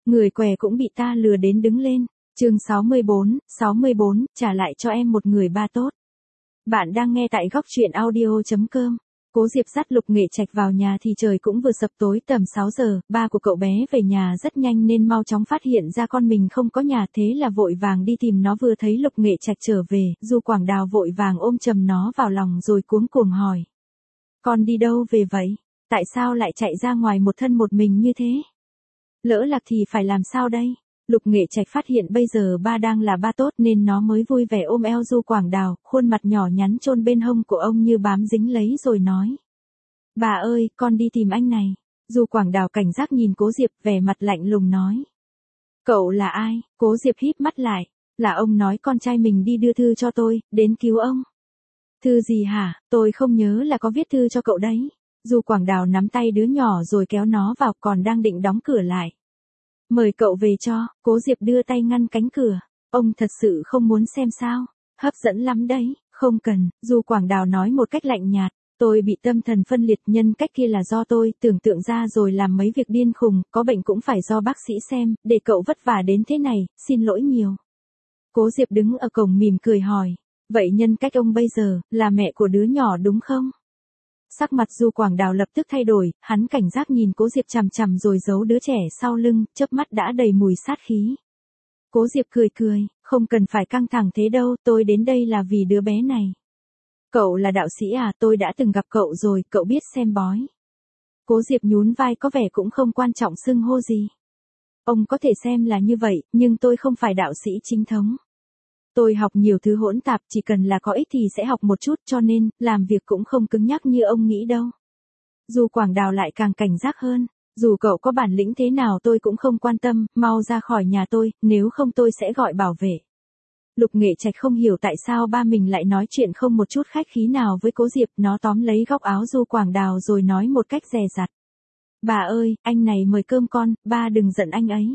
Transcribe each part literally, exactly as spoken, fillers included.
Người què cũng bị ta lừa đến đứng lên. Chương sáu mươi bốn, sáu mươi bốn, trả lại cho em một người ba tốt. Bạn đang nghe tại góc truyện audio chấm com. Cố Diệp dắt Lục Nghệ Trạch vào nhà thì trời cũng vừa sập tối tầm sáu giờ, ba của cậu bé về nhà rất nhanh nên mau chóng phát hiện ra con mình không có nhà, thế là vội vàng đi tìm nó. Vừa thấy Lục Nghệ Trạch trở về, Du Quảng Đào vội vàng ôm chầm nó vào lòng rồi cuống cuồng hỏi. Con đi đâu về vậy? Tại sao lại chạy ra ngoài một thân một mình như thế? Lỡ lạc thì phải làm sao đây? Lục Nghệ Trạch phát hiện bây giờ ba đang là ba tốt nên nó mới vui vẻ ôm eo Du Quảng Đào, khuôn mặt nhỏ nhắn chôn bên hông của ông như bám dính lấy rồi nói. Bà ơi, con đi tìm anh này. Du Quảng Đào cảnh giác nhìn Cố Diệp, vẻ mặt lạnh lùng nói. Cậu là ai? Cố Diệp híp mắt lại. Là ông nói con trai mình đi đưa thư cho tôi, đến cứu ông. Thư gì hả? Tôi không nhớ là có viết thư cho cậu đấy. Du Quảng Đào nắm tay đứa nhỏ rồi kéo nó vào, còn đang định đóng cửa lại. Mời cậu về cho. Cố Diệp đưa tay ngăn cánh cửa. Ông thật sự không muốn xem sao? Hấp dẫn lắm đấy. Không cần. Du Quảng Đào nói một cách lạnh nhạt. Tôi bị tâm thần phân liệt, nhân cách kia là do tôi tưởng tượng ra rồi làm mấy việc điên khùng, có bệnh cũng phải do bác sĩ xem, để cậu vất vả đến thế này, xin lỗi nhiều. Cố Diệp đứng ở cổng mỉm cười hỏi. Vậy nhân cách ông bây giờ, là mẹ của đứa nhỏ đúng không? Sắc mặt Du Quảng Đào lập tức thay đổi, hắn cảnh giác nhìn Cố Diệp chằm chằm rồi giấu đứa trẻ sau lưng, chớp mắt đã đầy mùi sát khí. Cố Diệp cười cười, không cần phải căng thẳng thế đâu, tôi đến đây là vì đứa bé này. Cậu là đạo sĩ à? Tôi đã từng gặp cậu rồi, cậu biết xem bói. Cố Diệp nhún vai, có vẻ cũng không quan trọng xưng hô gì. Ông có thể xem là như vậy, nhưng tôi không phải đạo sĩ chính thống. Tôi học nhiều thứ hỗn tạp, chỉ cần là có ích thì sẽ học một chút, cho nên, làm việc cũng không cứng nhắc như ông nghĩ đâu. Du Quảng Đào lại càng cảnh giác hơn. Dù cậu có bản lĩnh thế nào tôi cũng không quan tâm, mau ra khỏi nhà tôi, nếu không tôi sẽ gọi bảo vệ. Lục Nghệ Trạch không hiểu tại sao ba mình lại nói chuyện không một chút khách khí nào với Cố Diệp, nó tóm lấy góc áo Du Quảng Đào rồi nói một cách dè dặt. Bà ơi, anh này mời cơm con, ba đừng giận anh ấy.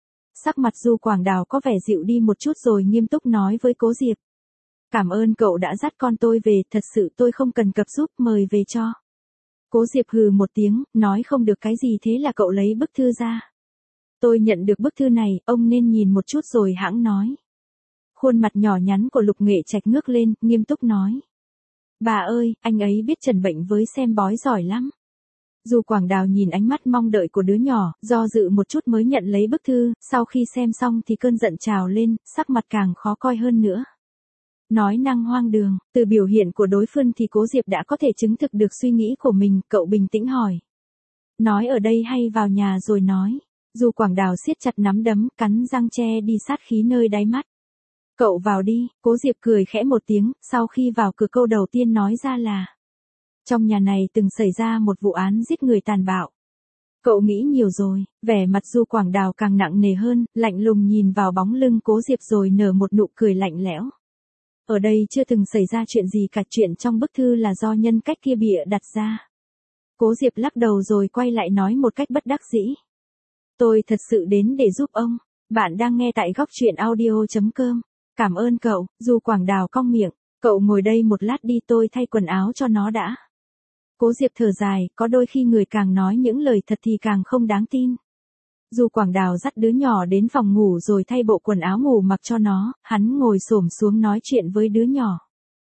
Sắc mặt Du Quảng Đào có vẻ dịu đi một chút rồi nghiêm túc nói với Cố Diệp. Cảm ơn cậu đã dắt con tôi về, thật sự tôi không cần cập giúp, mời về cho. Cố Diệp hừ một tiếng, nói không được cái gì, thế là cậu lấy bức thư ra. Tôi nhận được bức thư này, ông nên nhìn một chút rồi hãng nói. Khuôn mặt nhỏ nhắn của Lục Nghệ Trạch ngước lên, nghiêm túc nói. Bà ơi, anh ấy biết trần bệnh với xem bói giỏi lắm. Du Quảng Đào nhìn ánh mắt mong đợi của đứa nhỏ, do dự một chút mới nhận lấy bức thư, sau khi xem xong thì cơn giận trào lên, sắc mặt càng khó coi hơn nữa. Nói năng hoang đường, từ biểu hiện của đối phương thì Cố Diệp đã có thể chứng thực được suy nghĩ của mình, cậu bình tĩnh hỏi. Nói ở đây hay vào nhà rồi nói. Du Quảng Đào siết chặt nắm đấm, cắn răng che đi sát khí nơi đáy mắt. Cậu vào đi. Cố Diệp cười khẽ một tiếng, sau khi vào cửa câu đầu tiên nói ra là. Trong nhà này từng xảy ra một vụ án giết người tàn bạo. Cậu nghĩ nhiều rồi. Vẻ mặt Du Quảng Đào càng nặng nề hơn, lạnh lùng nhìn vào bóng lưng Cố Diệp rồi nở một nụ cười lạnh lẽo. Ở đây chưa từng xảy ra chuyện gì cả, chuyện trong bức thư là do nhân cách kia bịa đặt ra. Cố Diệp lắc đầu rồi quay lại nói một cách bất đắc dĩ. Tôi thật sự đến để giúp ông. Bạn đang nghe tại góc truyện audio chấm com. Cảm ơn cậu. Du Quảng Đào cong miệng. Cậu ngồi đây một lát đi, tôi thay quần áo cho nó đã. Cố Diệp thở dài, có đôi khi người càng nói những lời thật thì càng không đáng tin. Du Quảng Đào dắt đứa nhỏ đến phòng ngủ rồi thay bộ quần áo ngủ mặc cho nó, hắn ngồi xổm xuống nói chuyện với đứa nhỏ.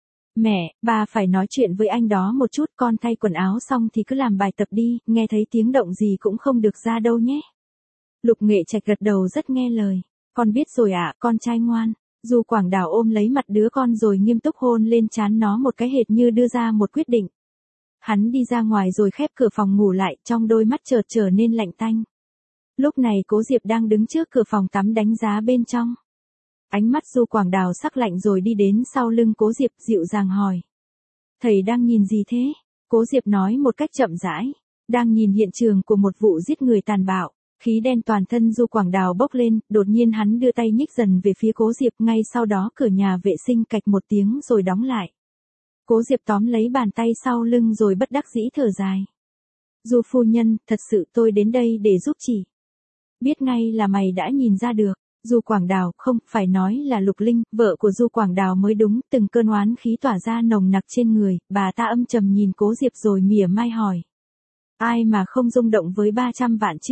Mẹ, ba phải nói chuyện với anh đó một chút, con thay quần áo xong thì cứ làm bài tập đi, nghe thấy tiếng động gì cũng không được ra đâu nhé. Lục Nghệ Trạch gật đầu rất nghe lời. Con biết rồi ạ, à, con trai ngoan. Du Quảng Đào ôm lấy mặt đứa con rồi nghiêm túc hôn lên trán nó một cái hệt như đưa ra một quyết định. Hắn đi ra ngoài rồi khép cửa phòng ngủ lại, trong đôi mắt chợt trở nên lạnh tanh. Lúc này Cố Diệp đang đứng trước cửa phòng tắm đánh giá bên trong. Ánh mắt Du Quảng Đào sắc lạnh rồi đi đến sau lưng Cố Diệp, dịu dàng hỏi. Thầy đang nhìn gì thế? Cố Diệp nói một cách chậm rãi. Đang nhìn hiện trường của một vụ giết người tàn bạo. Khí đen toàn thân Du Quảng Đào bốc lên, đột nhiên hắn đưa tay nhích dần về phía Cố Diệp, ngay sau đó cửa nhà vệ sinh cạch một tiếng rồi đóng lại. Cố Diệp tóm lấy bàn tay sau lưng rồi bất đắc dĩ thở dài. Du phu nhân, thật sự tôi đến đây để giúp chị. Biết ngay là mày đã nhìn ra được. Du Quảng Đào, không, phải nói là Lục Linh, vợ của Du Quảng Đào mới đúng, từng cơn oán khí tỏa ra nồng nặc trên người, bà ta âm trầm nhìn Cố Diệp rồi mỉa mai hỏi. Ai mà không rung động với ba trăm vạn chứ?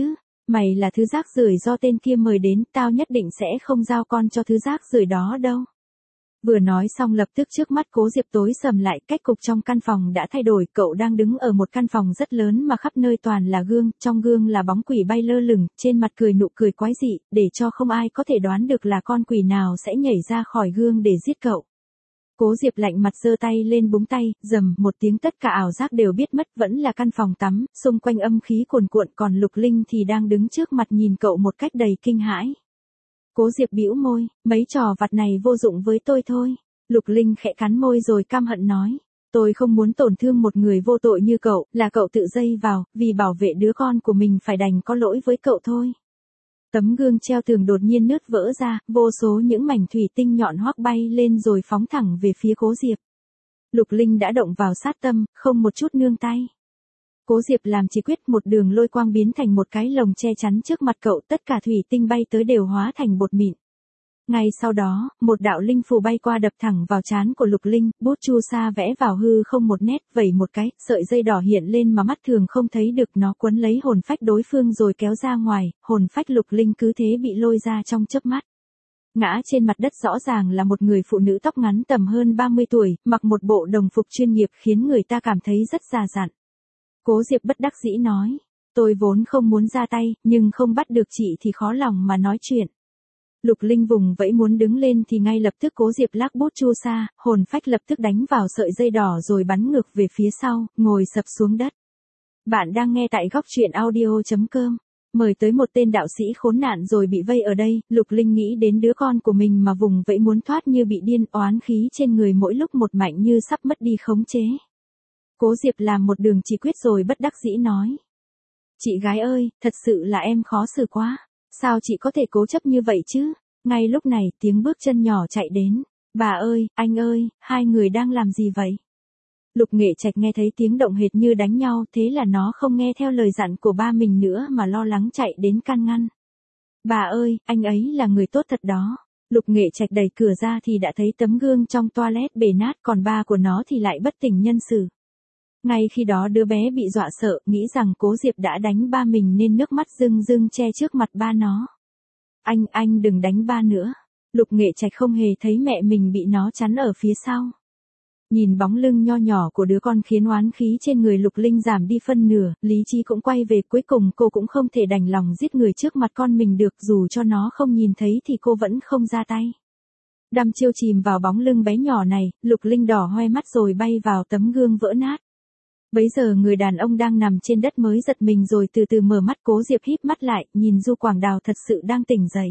Mày là thứ rác rưởi do tên kia mời đến, tao nhất định sẽ không giao con cho thứ rác rưởi đó đâu. Vừa nói xong lập tức trước mắt Cố Diệp tối sầm lại, cách cục trong căn phòng đã thay đổi, cậu đang đứng ở một căn phòng rất lớn mà khắp nơi toàn là gương, trong gương là bóng quỷ bay lơ lửng, trên mặt cười nụ cười quái dị, để cho không ai có thể đoán được là con quỷ nào sẽ nhảy ra khỏi gương để giết cậu. Cố Diệp lạnh mặt giơ tay lên búng tay, rầm một tiếng tất cả ảo giác đều biết mất, vẫn là căn phòng tắm, xung quanh âm khí cuồn cuộn, còn Lục Linh thì đang đứng trước mặt nhìn cậu một cách đầy kinh hãi. Cố Diệp bĩu môi, mấy trò vặt này vô dụng với tôi thôi. Lục Linh khẽ cắn môi rồi căm hận nói, tôi không muốn tổn thương một người vô tội như cậu, là cậu tự dây vào, vì bảo vệ đứa con của mình phải đành có lỗi với cậu thôi. Tấm gương treo tường đột nhiên nứt vỡ ra, vô số những mảnh thủy tinh nhọn hoắc bay lên rồi phóng thẳng về phía Cố Diệp. Lục Linh đã động vào sát tâm, không một chút nương tay. Cố Diệp làm chỉ quyết, một đường lôi quang biến thành một cái lồng che chắn trước mặt cậu, tất cả thủy tinh bay tới đều hóa thành bột mịn. Ngay sau đó, một đạo linh phù bay qua đập thẳng vào trán của Lục Linh, bút chu sa vẽ vào hư không một nét, vẩy một cái, sợi dây đỏ hiện lên mà mắt thường không thấy được, nó quấn lấy hồn phách đối phương rồi kéo ra ngoài, hồn phách Lục Linh cứ thế bị lôi ra trong chớp mắt. Ngã trên mặt đất rõ ràng là một người phụ nữ tóc ngắn tầm hơn ba mươi tuổi, mặc một bộ đồng phục chuyên nghiệp khiến người ta cảm thấy rất già dặn. Cố Diệp bất đắc dĩ nói, tôi vốn không muốn ra tay, nhưng không bắt được chị thì khó lòng mà nói chuyện. Lục Linh vùng vẫy muốn đứng lên thì ngay lập tức Cố Diệp lắc bút chu sa, hồn phách lập tức đánh vào sợi dây đỏ rồi bắn ngược về phía sau, ngồi sập xuống đất. Bạn đang nghe tại góc truyện audio chấm com. Mời tới một tên đạo sĩ khốn nạn rồi bị vây ở đây, Lục Linh nghĩ đến đứa con của mình mà vùng vẫy muốn thoát như bị điên, oán khí trên người mỗi lúc một mạnh như sắp mất đi khống chế. Cố Diệp làm một đường chỉ quyết rồi bất đắc dĩ nói. Chị gái ơi, thật sự là em khó xử quá. Sao chị có thể cố chấp như vậy chứ? Ngay lúc này tiếng bước chân nhỏ chạy đến. Bà ơi, anh ơi, hai người đang làm gì vậy? Lục Nghệ Trạch nghe thấy tiếng động hệt như đánh nhau, thế là nó không nghe theo lời dặn của ba mình nữa mà lo lắng chạy đến can ngăn. Bà ơi, anh ấy là người tốt thật đó. Lục Nghệ Trạch đẩy cửa ra thì đã thấy tấm gương trong toilet bể nát, còn ba của nó thì lại bất tỉnh nhân sự. Ngay khi đó đứa bé bị dọa sợ, nghĩ rằng Cố Diệp đã đánh ba mình nên nước mắt rưng rưng che trước mặt ba nó. Anh, anh đừng đánh ba nữa. Lục Nghệ Trạch không hề thấy mẹ mình bị nó chắn ở phía sau. Nhìn bóng lưng nho nhỏ của đứa con khiến oán khí trên người Lục Linh giảm đi phân nửa, lý trí cũng quay về, cuối cùng cô cũng không thể đành lòng giết người trước mặt con mình được, dù cho nó không nhìn thấy thì cô vẫn không ra tay. Đăm chiêu chìm vào bóng lưng bé nhỏ này, Lục Linh đỏ hoe mắt rồi bay vào tấm gương vỡ nát. Bấy giờ người đàn ông đang nằm trên đất mới giật mình rồi từ từ mở mắt. Cố Diệp híp mắt lại, nhìn Du Quảng Đào thật sự đang tỉnh dậy.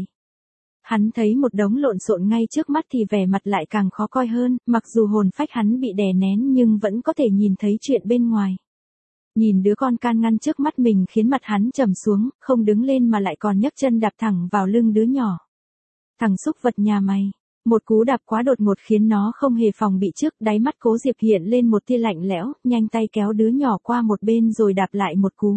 Hắn thấy một đống lộn xộn ngay trước mắt thì vẻ mặt lại càng khó coi hơn, mặc dù hồn phách hắn bị đè nén nhưng vẫn có thể nhìn thấy chuyện bên ngoài. Nhìn đứa con can ngăn trước mắt mình khiến mặt hắn trầm xuống, không đứng lên mà lại còn nhấc chân đạp thẳng vào lưng đứa nhỏ. Thằng xúc vật nhà mày. Một cú đạp quá đột ngột khiến nó không hề phòng bị, trước đáy mắt Cố Diệp hiện lên một tia lạnh lẽo, nhanh tay kéo đứa nhỏ qua một bên rồi đạp lại một cú.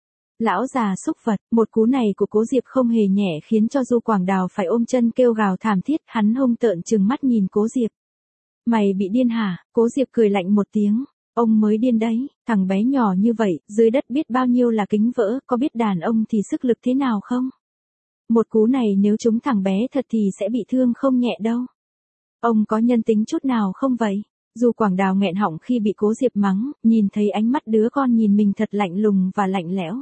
Lão già xúc vật, một cú này của Cố Diệp không hề nhẹ khiến cho Du Quảng Đào phải ôm chân kêu gào thảm thiết, hắn hung tợn trừng mắt nhìn Cố Diệp. Mày bị điên hả? Cố Diệp cười lạnh một tiếng. Ông mới điên đấy, thằng bé nhỏ như vậy, dưới đất biết bao nhiêu là kính vỡ, có biết đàn ông thì sức lực thế nào không? Một cú này nếu trúng thằng bé thật thì sẽ bị thương không nhẹ đâu. Ông có nhân tính chút nào không vậy? Du Quảng Đào nghẹn họng khi bị Cố Diệp mắng, nhìn thấy ánh mắt đứa con nhìn mình thật lạnh lùng và lạnh lẽo.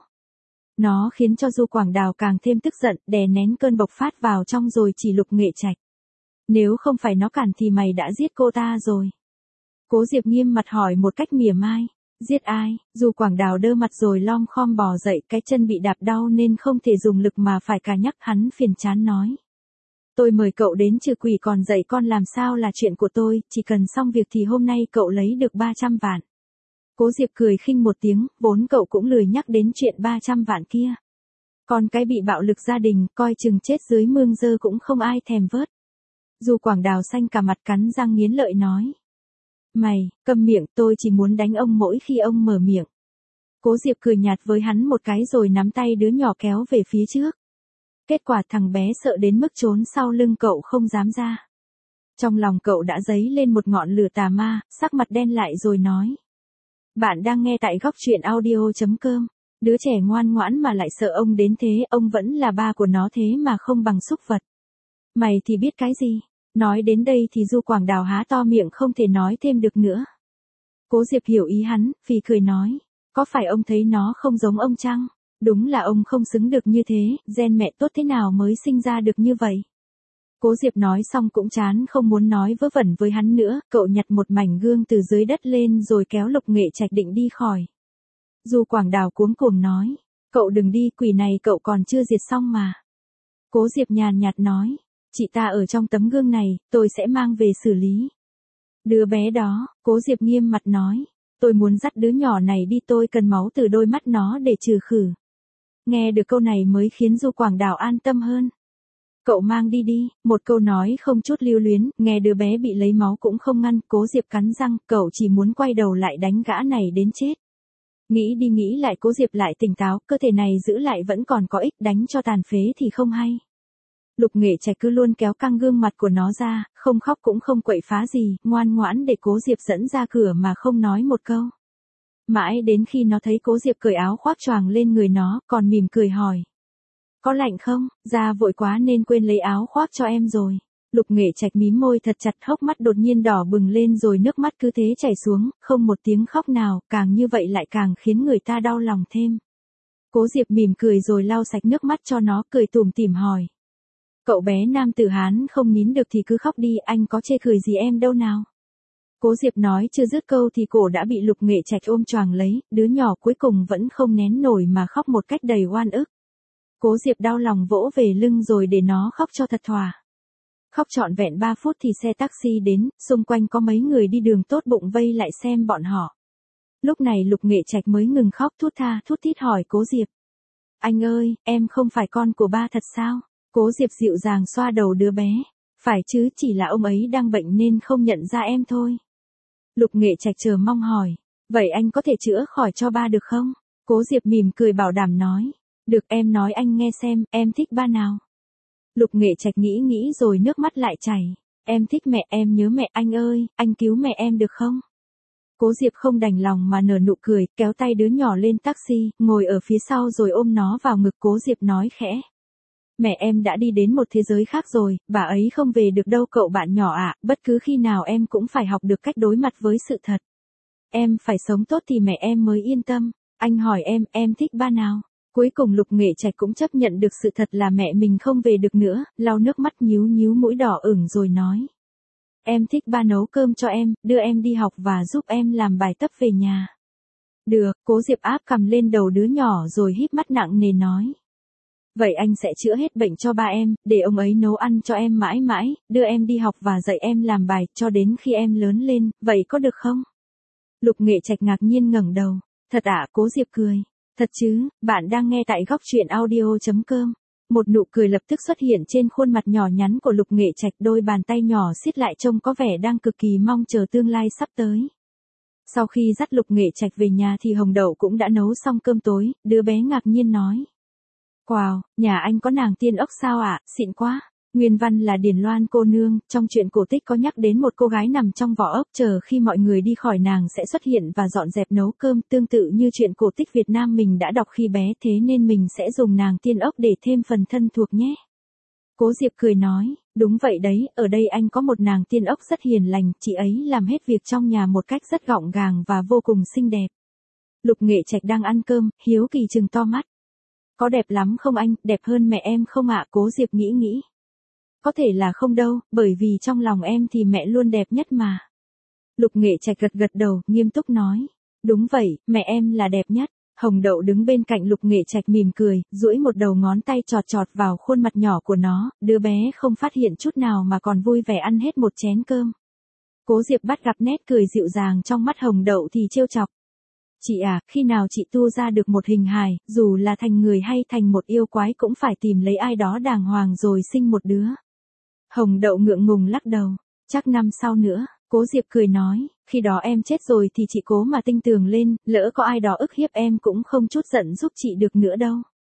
Nó khiến cho Du Quảng Đào càng thêm tức giận, đè nén cơn bộc phát vào trong rồi chỉ Lục Nghệ Trạch. Nếu không phải nó cản thì mày đã giết cô ta rồi. Cố Diệp nghiêm mặt hỏi một cách mỉa mai. Giết ai? Du Quảng Đào đơ mặt rồi lom khom bò dậy, cái chân bị đạp đau nên không thể dùng lực mà phải cà nhắc, hắn phiền chán nói. Tôi mời cậu đến trừ quỷ còn dạy con làm sao là chuyện của tôi, chỉ cần xong việc thì hôm nay cậu lấy được ba trăm vạn. Cố Diệp cười khinh một tiếng, vốn cậu cũng lười nhắc đến chuyện ba trăm vạn kia. Còn cái bị bạo lực gia đình, coi chừng chết dưới mương dơ cũng không ai thèm vớt. Du Quảng Đào xanh cả mặt cắn răng nghiến lợi nói. Mày, câm miệng, tôi chỉ muốn đánh ông mỗi khi ông mở miệng. Cố Diệp cười nhạt với hắn một cái rồi nắm tay đứa nhỏ kéo về phía trước. Kết quả thằng bé sợ đến mức trốn sau lưng cậu không dám ra. Trong lòng cậu đã dấy lên một ngọn lửa tà ma, sắc mặt đen lại rồi nói. Bạn đang nghe tại góc truyện audio chấm com. Đứa trẻ ngoan ngoãn mà lại sợ ông đến thế, ông vẫn là ba của nó thế mà không bằng súc vật. Mày thì biết cái gì? Nói đến đây thì Du Quảng Đào há to miệng không thể nói thêm được nữa. Cố Diệp hiểu ý hắn, phì cười nói. Có phải ông thấy nó không giống ông chăng? Đúng là ông không xứng được như thế, gen mẹ tốt thế nào mới sinh ra được như vậy? Cố Diệp nói xong cũng chán không muốn nói vớ vẩn với hắn nữa, cậu nhặt một mảnh gương từ dưới đất lên rồi kéo Lục Nghệ Trạch định đi khỏi. Du Quảng Đào cuống cuồng nói, cậu đừng đi, quỷ này cậu còn chưa diệt xong mà. Cố Diệp nhàn nhạt nói, chị ta ở trong tấm gương này, tôi sẽ mang về xử lý. Đứa bé đó, Cố Diệp nghiêm mặt nói, tôi muốn dắt đứa nhỏ này đi, tôi cần máu từ đôi mắt nó để trừ khử. Nghe được câu này mới khiến Du Quảng Đào an tâm hơn. Cậu mang đi đi, một câu nói không chút lưu luyến, nghe đứa bé bị lấy máu cũng không ngăn, Cố Diệp cắn răng, cậu chỉ muốn quay đầu lại đánh gã này đến chết. Nghĩ đi nghĩ lại Cố Diệp lại tỉnh táo, cơ thể này giữ lại vẫn còn có ích, đánh cho tàn phế thì không hay. Lục Nghệ Trạch cứ luôn kéo căng gương mặt của nó ra, không khóc cũng không quậy phá gì, ngoan ngoãn để Cố Diệp dẫn ra cửa mà không nói một câu. Mãi đến khi nó thấy Cố Diệp cởi áo khoác choàng lên người nó, còn mỉm cười hỏi. Có lạnh không? Ra vội quá nên quên lấy áo khoác cho em rồi. Lục Nghệ Trạch mím môi thật chặt, hốc mắt đột nhiên đỏ bừng lên rồi nước mắt cứ thế chảy xuống, không một tiếng khóc nào, càng như vậy lại càng khiến người ta đau lòng thêm. Cố Diệp mỉm cười rồi lau sạch nước mắt cho nó, cười tủm tỉm hỏi. Cậu bé nam tử Hán không nín được thì cứ khóc đi, anh có chê cười gì em đâu nào. Cố Diệp nói chưa dứt câu thì cổ đã bị Lục Nghệ Trạch ôm choàng lấy, đứa nhỏ cuối cùng vẫn không nén nổi mà khóc một cách đầy oan ức. Cố Diệp đau lòng vỗ về lưng rồi để nó khóc cho thật thỏa. Khóc trọn vẹn ba phút thì xe taxi đến, xung quanh có mấy người đi đường tốt bụng vây lại xem bọn họ. Lúc này Lục Nghệ Trạch mới ngừng khóc, thút tha thút thít hỏi Cố Diệp. Anh ơi, em không phải con của ba thật sao? Cố Diệp dịu dàng xoa đầu đứa bé. Phải chứ, chỉ là ông ấy đang bệnh nên không nhận ra em thôi. Lục Nghệ Trạch chờ mong hỏi. Vậy anh có thể chữa khỏi cho ba được không? Cố Diệp mỉm cười bảo đảm nói. Được, em nói anh nghe xem, em thích ba nào? Lục Nghệ Trạch nghĩ nghĩ rồi nước mắt lại chảy. Em thích mẹ, em nhớ mẹ, anh ơi, anh cứu mẹ em được không? Cố Diệp không đành lòng mà nở nụ cười, kéo tay đứa nhỏ lên taxi, ngồi ở phía sau rồi ôm nó vào ngực. Cố Diệp nói khẽ. Mẹ em đã đi đến một thế giới khác rồi, bà ấy không về được đâu cậu bạn nhỏ ạ, bất cứ khi nào em cũng phải học được cách đối mặt với sự thật. Em phải sống tốt thì mẹ em mới yên tâm. Anh hỏi em, em thích ba nào? Cuối cùng Lục Nghệ Trạch cũng chấp nhận được sự thật là mẹ mình không về được nữa, lau nước mắt nhíu nhíu mũi đỏ ửng rồi nói. Em thích ba nấu cơm cho em, đưa em đi học và giúp em làm bài tập về nhà. Được, Cố Diệp áp cằm lên đầu đứa nhỏ rồi híp mắt nặng nề nói. Vậy anh sẽ chữa hết bệnh cho ba em, để ông ấy nấu ăn cho em mãi mãi, đưa em đi học và dạy em làm bài, cho đến khi em lớn lên, vậy có được không? Lục Nghệ Trạch ngạc nhiên ngẩng đầu. Thật ạ? Cố Diệp cười. Thật chứ, bạn đang nghe tại góc truyện audio chấm com. Một nụ cười lập tức xuất hiện trên khuôn mặt nhỏ nhắn của Lục Nghệ Trạch, đôi bàn tay nhỏ siết lại trông có vẻ đang cực kỳ mong chờ tương lai sắp tới. Sau khi dắt Lục Nghệ Trạch về nhà thì Hồng Đậu cũng đã nấu xong cơm tối, đứa bé ngạc nhiên nói. Wow, nhà anh có nàng tiên ốc sao ạ, xịn quá. Nguyên văn là Điền Loan cô nương, trong truyện cổ tích có nhắc đến một cô gái nằm trong vỏ ốc, chờ khi mọi người đi khỏi nàng sẽ xuất hiện và dọn dẹp nấu cơm, tương tự như truyện cổ tích Việt Nam mình đã đọc khi bé, thế nên mình sẽ dùng nàng tiên ốc để thêm phần thân thuộc nhé. Cố Diệp cười nói, đúng vậy đấy, ở đây anh có một nàng tiên ốc rất hiền lành, chị ấy làm hết việc trong nhà một cách rất gọn gàng và vô cùng xinh đẹp. Lục Nghệ Trạch đang ăn cơm, hiếu kỳ trừng to mắt. Có đẹp lắm không anh, đẹp hơn mẹ em không ạ? Cố Diệp nghĩ nghĩ. Có thể là không đâu, bởi vì trong lòng em thì mẹ luôn đẹp nhất mà. Lục Nghệ Trạch gật gật đầu, nghiêm túc nói. Đúng vậy, mẹ em là đẹp nhất. Hồng Đậu đứng bên cạnh Lục Nghệ Trạch mỉm cười, duỗi một đầu ngón tay chọt chọt vào khuôn mặt nhỏ của nó, đứa bé không phát hiện chút nào mà còn vui vẻ ăn hết một chén cơm. Cố Diệp bắt gặp nét cười dịu dàng trong mắt Hồng Đậu thì trêu chọc. Chị à, khi nào chị tu ra được một hình hài, dù là thành người hay thành một yêu quái cũng phải tìm lấy ai đó đàng hoàng rồi sinh một đứa. Hồng Đậu ngượng ngùng lắc đầu. Chắc năm sau nữa. Cố Diệp cười nói, khi đó em chết rồi thì chị cố mà tinh tường lên, lỡ có ai đó ức hiếp em cũng không chút giận giúp chị được nữa đâu.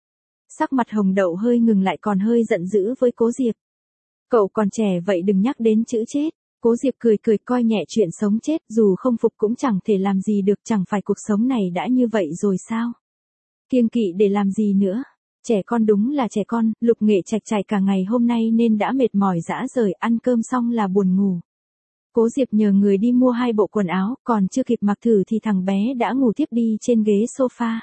Sắc mặt Hồng Đậu hơi ngừng lại còn hơi giận dữ với Cố Diệp. Cậu còn trẻ vậy đừng nhắc đến chữ chết. Cố Diệp cười cười coi nhẹ chuyện sống chết, dù không phục cũng chẳng thể làm gì được, chẳng phải cuộc sống này đã như vậy rồi sao? Kiêng kỵ để làm gì nữa? Trẻ con đúng là trẻ con, Lục Nghệ Trạch chạy cả ngày hôm nay nên đã mệt mỏi rã rời, ăn cơm xong là buồn ngủ. Cố Diệp nhờ người đi mua hai bộ quần áo, còn chưa kịp mặc thử thì thằng bé đã ngủ tiếp đi trên ghế sofa.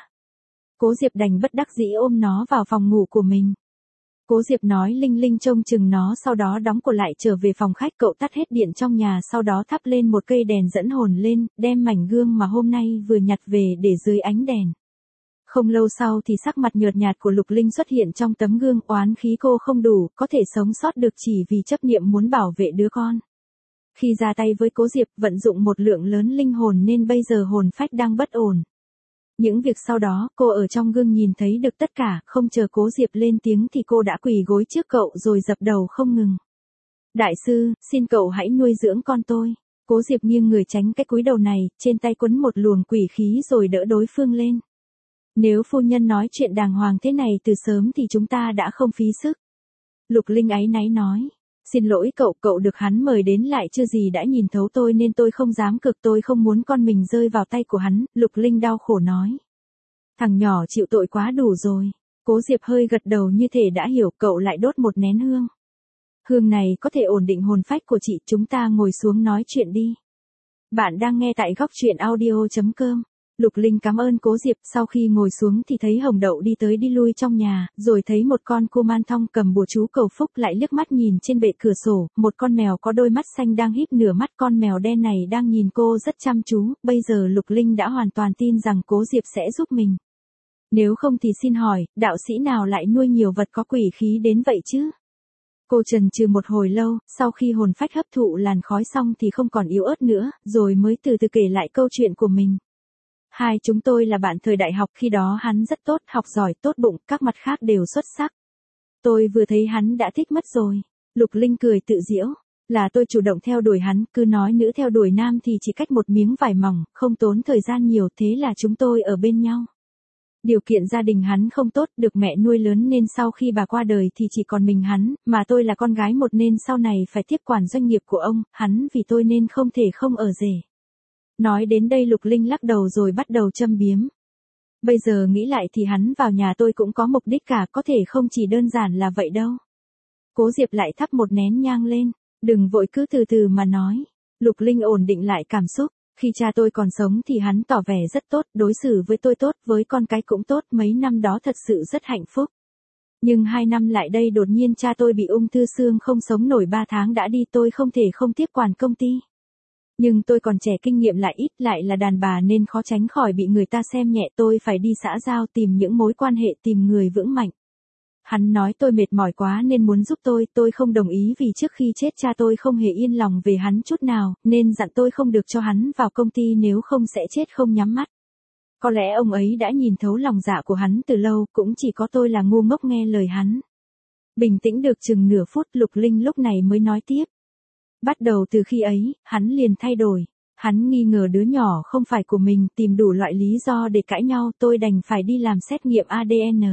Cố Diệp đành bất đắc dĩ ôm nó vào phòng ngủ của mình. Cố Diệp nói Linh Linh trông chừng nó, sau đó đóng cửa lại trở về phòng khách. Cậu tắt hết điện trong nhà, sau đó thắp lên một cây đèn dẫn hồn lên, đem mảnh gương mà hôm nay vừa nhặt về để dưới ánh đèn. Không lâu sau thì sắc mặt nhợt nhạt của Lục Linh xuất hiện trong tấm gương, oán khí cô không đủ, có thể sống sót được chỉ vì chấp niệm muốn bảo vệ đứa con. Khi ra tay với Cố Diệp, vận dụng một lượng lớn linh hồn nên bây giờ hồn phách đang bất ổn. Những việc sau đó, cô ở trong gương nhìn thấy được tất cả, không chờ Cố Diệp lên tiếng thì cô đã quỳ gối trước cậu rồi dập đầu không ngừng. Đại sư, xin cậu hãy nuôi dưỡng con tôi. Cố Diệp nghiêng người tránh cái cúi đầu này, trên tay quấn một luồng quỷ khí rồi đỡ đối phương lên. Nếu phu nhân nói chuyện đàng hoàng thế này từ sớm thì chúng ta đã không phí sức. Lục Linh áy náy nói. Xin lỗi cậu, cậu được hắn mời đến lại chưa gì đã nhìn thấu tôi nên tôi không dám cực, tôi không muốn con mình rơi vào tay của hắn, Lục Linh đau khổ nói. Thằng nhỏ chịu tội quá đủ rồi. Cố Diệp hơi gật đầu như thể đã hiểu, cậu lại đốt một nén hương. Hương này có thể ổn định hồn phách của chị, chúng ta ngồi xuống nói chuyện đi. Bạn đang nghe tại góc truyện audio chấm com. Lục Linh cảm ơn Cố Diệp, sau khi ngồi xuống thì thấy Hồng Đậu đi tới đi lui trong nhà, rồi thấy một con Kuman Thong cầm bùa chú cầu phúc, lại liếc mắt nhìn trên bệ cửa sổ, một con mèo có đôi mắt xanh đang híp nửa mắt, con mèo đen này đang nhìn cô rất chăm chú. Bây giờ Lục Linh đã hoàn toàn tin rằng Cố Diệp sẽ giúp mình. Nếu không thì xin hỏi, đạo sĩ nào lại nuôi nhiều vật có quỷ khí đến vậy chứ? Cô chần chừ một hồi lâu, sau khi hồn phách hấp thụ làn khói xong thì không còn yếu ớt nữa, rồi mới từ từ kể lại câu chuyện của mình. Hai chúng tôi là bạn thời đại học, khi đó hắn rất tốt, học giỏi, tốt bụng, các mặt khác đều xuất sắc. Tôi vừa thấy hắn đã thích mất rồi. Lục Linh cười tự giễu. Là tôi chủ động theo đuổi hắn, cứ nói nữ theo đuổi nam thì chỉ cách một miếng vải mỏng, không tốn thời gian nhiều, thế là chúng tôi ở bên nhau. Điều kiện gia đình hắn không tốt, được mẹ nuôi lớn nên sau khi bà qua đời thì chỉ còn mình hắn, mà tôi là con gái một nên sau này phải tiếp quản doanh nghiệp của ông, hắn vì tôi nên không thể không ở rể. Nói đến đây Lục Linh lắc đầu rồi bắt đầu châm biếm. Bây giờ nghĩ lại thì hắn vào nhà tôi cũng có mục đích cả, có thể không chỉ đơn giản là vậy đâu. Cố Diệp lại thắp một nén nhang lên. Đừng vội, cứ từ từ mà nói. Lục Linh ổn định lại cảm xúc. Khi cha tôi còn sống thì hắn tỏ vẻ rất tốt, đối xử với tôi tốt, với con cái cũng tốt, mấy năm đó thật sự rất hạnh phúc. Nhưng hai năm lại đây đột nhiên cha tôi bị ung thư xương, không sống nổi ba tháng đã đi, tôi không thể không tiếp quản công ty. Nhưng tôi còn trẻ, kinh nghiệm lại ít, lại là đàn bà nên khó tránh khỏi bị người ta xem nhẹ, tôi phải đi xã giao tìm những mối quan hệ, tìm người vững mạnh. Hắn nói tôi mệt mỏi quá nên muốn giúp tôi, tôi không đồng ý vì trước khi chết cha tôi không hề yên lòng về hắn chút nào, nên dặn tôi không được cho hắn vào công ty nếu không sẽ chết không nhắm mắt. Có lẽ ông ấy đã nhìn thấu lòng dạ của hắn từ lâu, cũng chỉ có tôi là ngu ngốc nghe lời hắn. Bình tĩnh được chừng nửa phút, Lục Linh lúc này mới nói tiếp. Bắt đầu từ khi ấy, hắn liền thay đổi. Hắn nghi ngờ đứa nhỏ không phải của mình, tìm đủ loại lý do để cãi nhau, tôi đành phải đi làm xét nghiệm a đê en.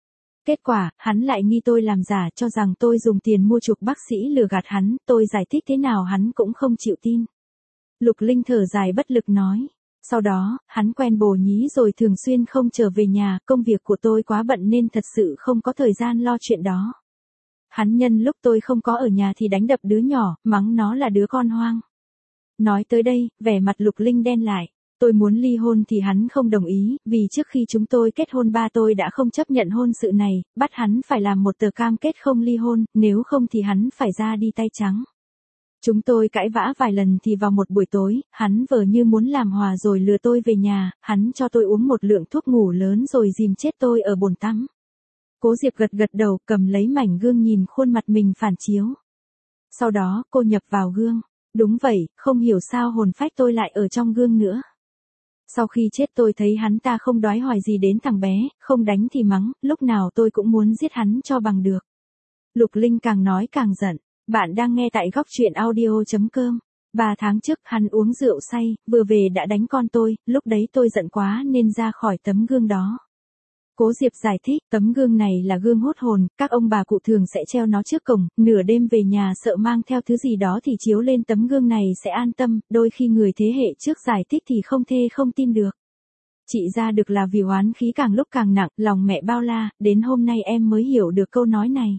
Kết quả, hắn lại nghi tôi làm giả, cho rằng tôi dùng tiền mua chuộc bác sĩ lừa gạt hắn, tôi giải thích thế nào hắn cũng không chịu tin. Lục Linh thở dài bất lực nói. Sau đó, hắn quen bồ nhí rồi thường xuyên không trở về nhà, công việc của tôi quá bận nên thật sự không có thời gian lo chuyện đó. Hắn nhân lúc tôi không có ở nhà thì đánh đập đứa nhỏ, mắng nó là đứa con hoang. Nói tới đây, vẻ mặt Lục Linh đen lại. Tôi muốn ly hôn thì hắn không đồng ý, vì trước khi chúng tôi kết hôn ba tôi đã không chấp nhận hôn sự này, bắt hắn phải làm một tờ cam kết không ly hôn, nếu không thì hắn phải ra đi tay trắng. Chúng tôi cãi vã vài lần thì vào một buổi tối, hắn vờ như muốn làm hòa rồi lừa tôi về nhà, hắn cho tôi uống một lượng thuốc ngủ lớn rồi dìm chết tôi ở bồn tắm. Cố Diệp gật gật đầu, cầm lấy mảnh gương nhìn khuôn mặt mình phản chiếu. Sau đó, cô nhập vào gương. Đúng vậy, không hiểu sao hồn phách tôi lại ở trong gương nữa. Sau khi chết tôi thấy hắn ta không đoái hoài gì đến thằng bé, không đánh thì mắng, lúc nào tôi cũng muốn giết hắn cho bằng được. Lục Linh càng nói càng giận. Bạn đang nghe tại góc truyện audio chấm com. Ba tháng trước hắn uống rượu say, vừa về đã đánh con tôi, lúc đấy tôi giận quá nên ra khỏi tấm gương đó. Cố Diệp giải thích, tấm gương này là gương hút hồn, các ông bà cụ thường sẽ treo nó trước cổng, nửa đêm về nhà sợ mang theo thứ gì đó thì chiếu lên tấm gương này sẽ an tâm, đôi khi người thế hệ trước giải thích thì không thể không tin được. Chị ra được là vì oán khí càng lúc càng nặng, lòng mẹ bao la, đến hôm nay em mới hiểu được câu nói này.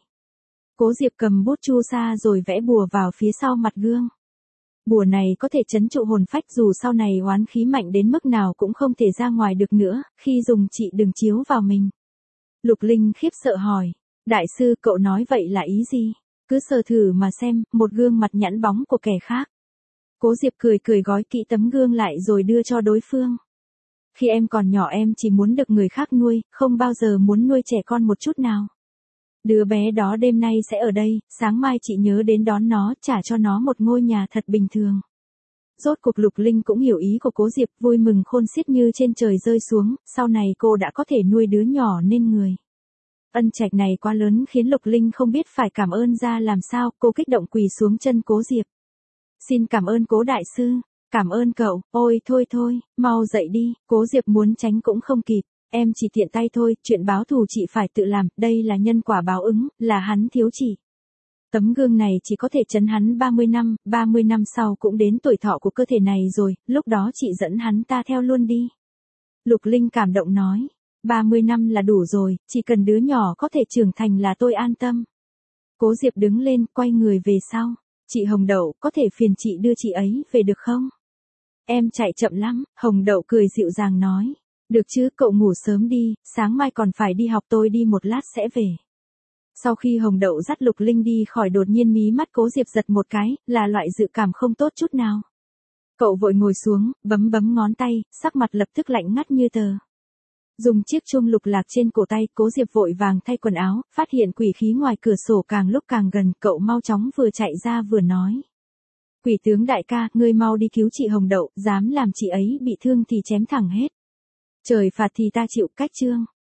Cố Diệp cầm bút chu sa rồi vẽ bùa vào phía sau mặt gương. Bùa này có thể trấn trụ hồn phách, dù sau này oán khí mạnh đến mức nào cũng không thể ra ngoài được nữa, khi dùng chị đừng chiếu vào mình. Lục Linh khiếp sợ hỏi, đại sư cậu nói vậy là ý gì? Cứ sờ thử mà xem, một gương mặt nhẵn bóng của kẻ khác. Cố Diệp cười cười gói kỹ tấm gương lại rồi đưa cho đối phương. Khi em còn nhỏ em chỉ muốn được người khác nuôi, không bao giờ muốn nuôi trẻ con một chút nào. Đứa bé đó đêm nay sẽ ở đây, sáng mai chị nhớ đến đón nó, trả cho nó một ngôi nhà thật bình thường. Rốt cuộc Lục Linh cũng hiểu ý của Cố Diệp, vui mừng khôn xiết như trên trời rơi xuống, sau này cô đã có thể nuôi đứa nhỏ nên người. Ân trạch này quá lớn khiến Lục Linh không biết phải cảm ơn ra làm sao, cô kích động quỳ xuống chân Cố Diệp. Xin cảm ơn Cố đại sư, cảm ơn cậu, ôi thôi thôi, mau dậy đi, Cố Diệp muốn tránh cũng không kịp. Em chỉ tiện tay thôi, chuyện báo thù chị phải tự làm, đây là nhân quả báo ứng, là hắn thiếu chị. Tấm gương này chỉ có thể trấn hắn ba mươi năm, ba mươi năm sau cũng đến tuổi thọ của cơ thể này rồi, lúc đó chị dẫn hắn ta theo luôn đi. Lục Linh cảm động nói, ba mươi năm là đủ rồi, chỉ cần đứa nhỏ có thể trưởng thành là tôi an tâm. Cố Diệp đứng lên, quay người về sau. Chị Hồng Đậu, có thể phiền chị đưa chị ấy về được không? Em chạy chậm lắm, Hồng Đậu cười dịu dàng nói. Được chứ, cậu ngủ sớm đi, sáng mai còn phải đi học, tôi đi một lát sẽ về. Sau khi Hồng Đậu dắt Lục Linh đi khỏi, đột nhiên mí mắt Cố Diệp giật một cái, là loại dự cảm không tốt chút nào. Cậu vội ngồi xuống, bấm bấm ngón tay, sắc mặt lập tức lạnh ngắt như tờ. Dùng chiếc chuông lục lạc trên cổ tay, Cố Diệp vội vàng thay quần áo, phát hiện quỷ khí ngoài cửa sổ càng lúc càng gần, cậu mau chóng vừa chạy ra vừa nói. Quỷ tướng đại ca, ngươi mau đi cứu chị Hồng Đậu, dám làm chị ấy bị thương thì chém thẳng hết. Trời phạt thì ta chịu, cách chương.